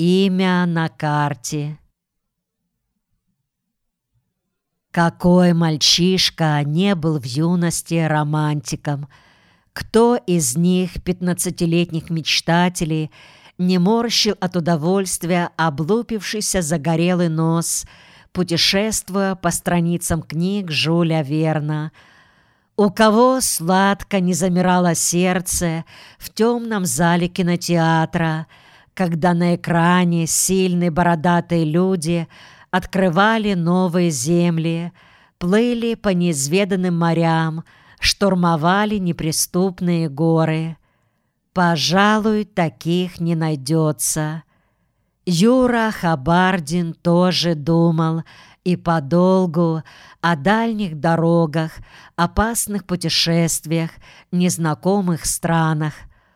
имя на карте. Какой мальчишка не был в юности романтиком? Кто из них, 15-летних мечтателей, не морщил от удовольствия облупившийся загорелый нос, путешествуя по страницам книг Жюля Верна? У кого сладко не замирало сердце в темном зале кинотеатра, когда на экране сильные бородатые люди открывали новые земли, плыли по неизведанным морям, штурмовали неприступные горы? Пожалуй, таких не найдется. Юра Хабардин тоже думал и подолгу о дальних дорогах, опасных путешествиях, незнакомых странах.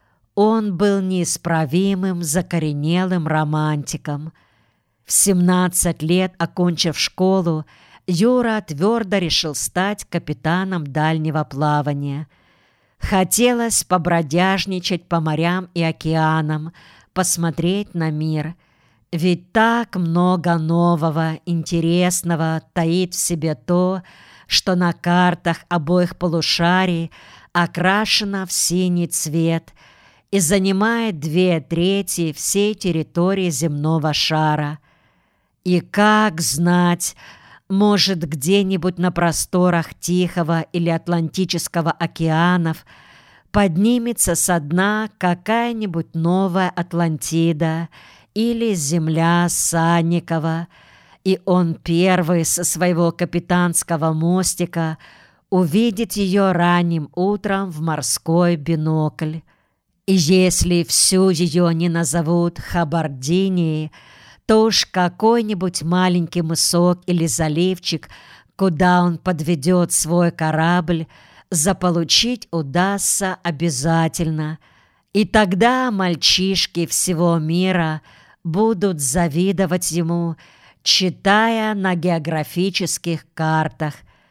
Он был неисправимым, закоренелым романтиком. В 17 лет, окончив школу, Юра твердо решил стать капитаном дальнего плавания. Хотелось побродяжничать по морям и океанам, посмотреть на мир. Ведь так много нового, интересного таит в себе то, что на картах обоих полушарий окрашено в синий цвет и занимает 2/3 всей территории земного шара. И как знать, может, где-нибудь на просторах Тихого или Атлантического океанов поднимется со дна какая-нибудь новая Атлантида или земля Санникова, и он первый со своего капитанского мостика увидит ее ранним утром в морской бинокль. И если всю ее не назовут Хабардинией, то уж какой-нибудь маленький мысок или заливчик, куда он подведет свой корабль, заполучить удастся обязательно. И тогда мальчишки всего мира будут завидовать ему, читая на географических картах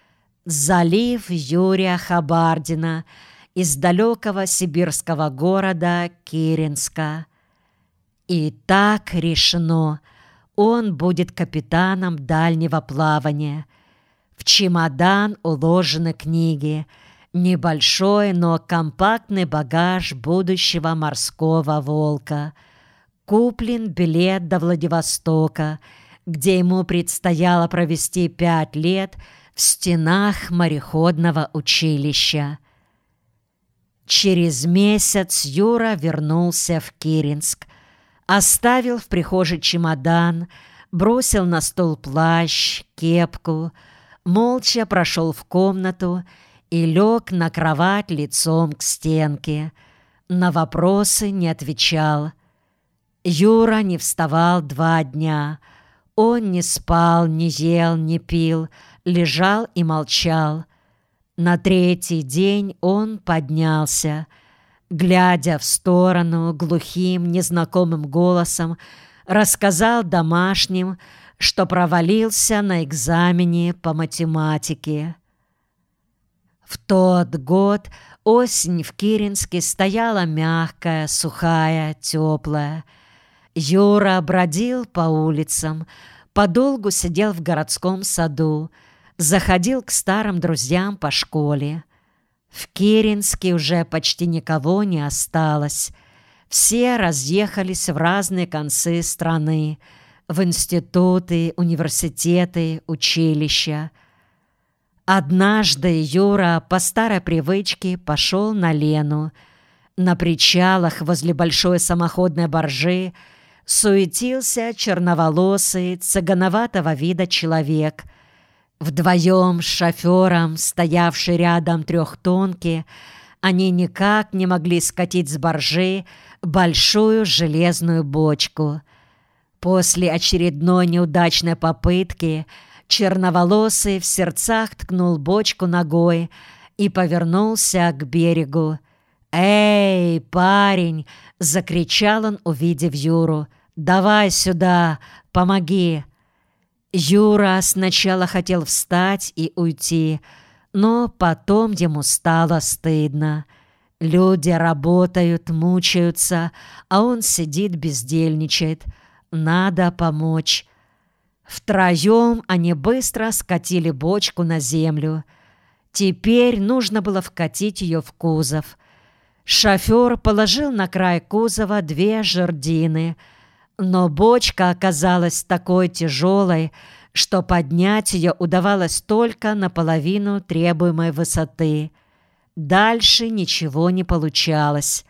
залив Юрия Хабардина из далекого сибирского города Киренска. И так решено, он будет капитаном дальнего плавания. В чемодан уложены книги, небольшой, но компактный багаж будущего морского волка. Куплен билет до Владивостока, где ему предстояло провести 5 лет в стенах мореходного училища. Через месяц Юра вернулся в Киренск, оставил в прихожей чемодан, бросил на стол плащ, кепку, молча прошел в комнату и лег на кровать лицом к стенке. На вопросы не отвечал. Юра не вставал 2 дня. Он не спал, не ел, не пил, лежал и молчал. На 3-й день он поднялся. Глядя в сторону, глухим, незнакомым голосом рассказал домашним, что провалился на экзамене по математике. В тот год осень в Киренске стояла мягкая, сухая, теплая. Юра бродил по улицам, подолгу сидел в городском саду, заходил к старым друзьям по школе. В Киренске уже почти никого не осталось. Все разъехались в разные концы страны, в институты, университеты, училища. Однажды Юра по старой привычке пошел на Лену. На причалах возле большой самоходной баржи суетился черноволосый, цыгановатого вида человек. Вдвоем с шофером, стоявший рядом трехтонки, они никак не могли скатить с баржи большую железную бочку. После очередной неудачной попытки черноволосый в сердцах ткнул бочку ногой и повернулся к берегу. «Эй, парень!» — закричал он, увидев Юру. «Давай сюда, помоги!» Юра сначала хотел встать и уйти, но потом ему стало стыдно. Люди работают, мучаются, а он сидит, бездельничает. надо помочь». Втроем они быстро скатили бочку на землю. Теперь нужно было вкатить ее в кузов. Шофер положил на край кузова 2 жердины, но бочка оказалась такой тяжелой, что поднять ее удавалось только наполовину требуемой высоты. Дальше ничего не получалось.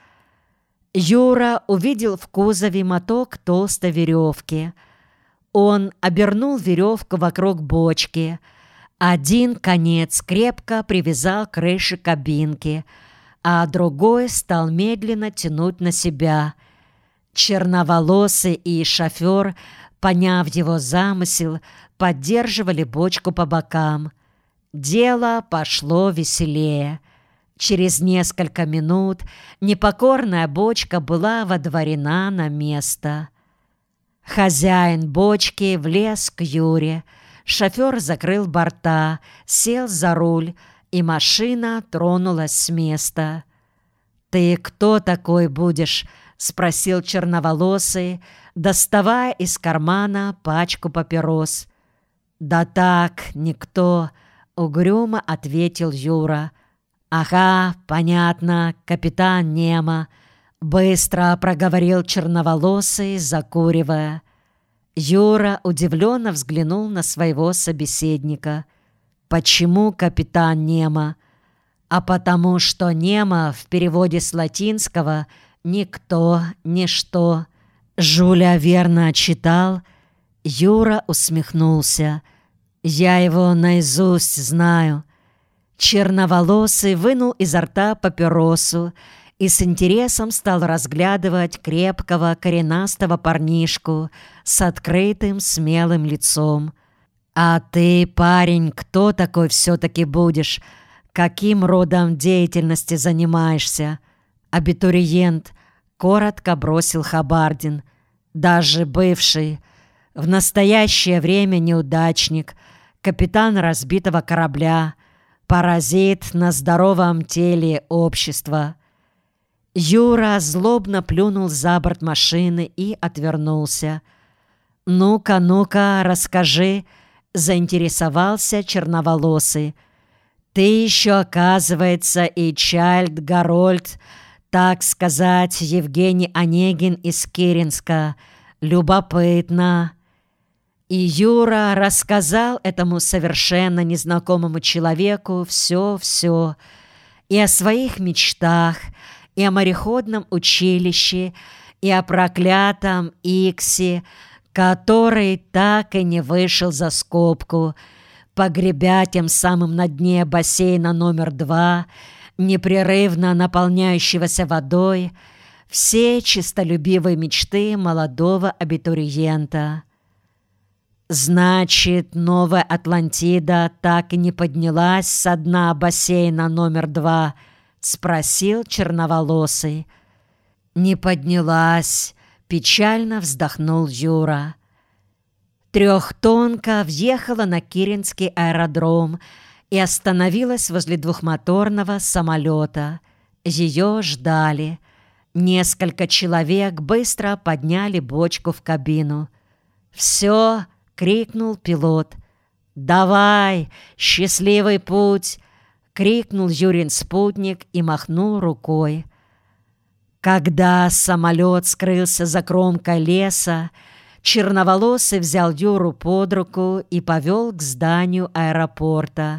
Юра увидел в кузове моток толстой веревки. Он обернул веревку вокруг бочки. Один конец крепко привязал к крыше кабинки, а другой стал медленно тянуть на себя. Черноволосый и шофер, поняв его замысел, поддерживали бочку по бокам. Дело пошло веселее. Через несколько минут непокорная бочка была водворена на место. Хозяин бочки влез к Юре. Шофер закрыл борта, сел за руль, и машина тронулась с места. «Ты кто такой будешь?» — спросил черноволосый, доставая из кармана пачку папирос. «Да так, никто», — угрюмо ответил Юра. «Ага, понятно, капитан Немо», — быстро проговорил черноволосый, закуривая. Юра удивленно взглянул на своего собеседника. «Почему капитан Немо?» «А потому что Немо в переводе с латинского «никто», «ничто». Жуля верно читал?» Юра усмехнулся. «Я его наизусть знаю». Черноволосый вынул изо рта папиросу и с интересом стал разглядывать крепкого коренастого парнишку с открытым смелым лицом. «А ты, парень, кто такой все-таки будешь? Каким родом деятельности занимаешься?» «Абитуриент», — коротко бросил Хабардин. «Даже бывший. В настоящее время неудачник, капитан разбитого корабля, паразит на здоровом теле общества». Юра злобно плюнул за борт машины и отвернулся. «Ну-ка, ну-ка, расскажи», — заинтересовался черноволосый. «Ты еще, оказывается, и Чайльд Гарольд, так сказать, Евгений Онегин из Киренска. Любопытно». И Юра рассказал этому совершенно незнакомому человеку все-все. И о своих мечтах, и о мореходном училище, и о проклятом Иксе, который так и не вышел за скобку, погребя тем самым на дне бассейна номер 2, непрерывно наполняющегося водой, все честолюбивые мечты молодого абитуриента. «Значит, новая Атлантида так и не поднялась со дна бассейна номер 2?» — спросил черноволосый. «Не поднялась», — печально вздохнул Юра. Трехтонка въехала на Киренский аэродром и остановилась возле двухмоторного самолета. Ее ждали. Несколько человек быстро подняли бочку в кабину. «Все!» — крикнул пилот. «Давай! Счастливый путь!» — крикнул Юрин спутник и махнул рукой. Когда самолет скрылся за кромкой леса, черноволосый взял Юру под руку и повел к зданию аэропорта.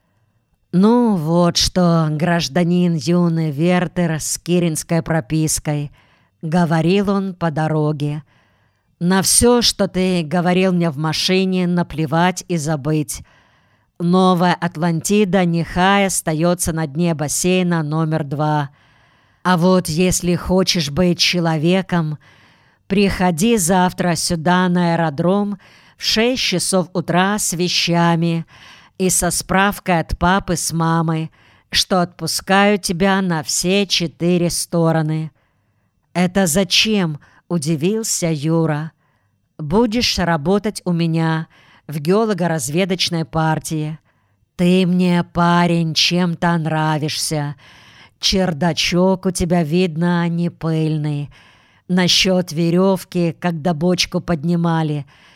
«Ну вот что, гражданин юный Вертер с киренской пропиской», — говорил он по дороге. «На все, что ты говорил мне в машине, наплевать и забыть. Новая Атлантида нехай остается на дне бассейна номер 2. А вот если хочешь быть человеком, приходи завтра сюда на аэродром в 6 часов утра с вещами и со справкой от папы с мамой, что отпускаю тебя на все 4 стороны». «Это зачем?» — удивился Юра. «Будешь работать у меня в геолого-разведочной партии. Ты мне, парень, чем-то нравишься. Чердачок у тебя, видно, не пыльный. насчет веревки, когда бочку поднимали.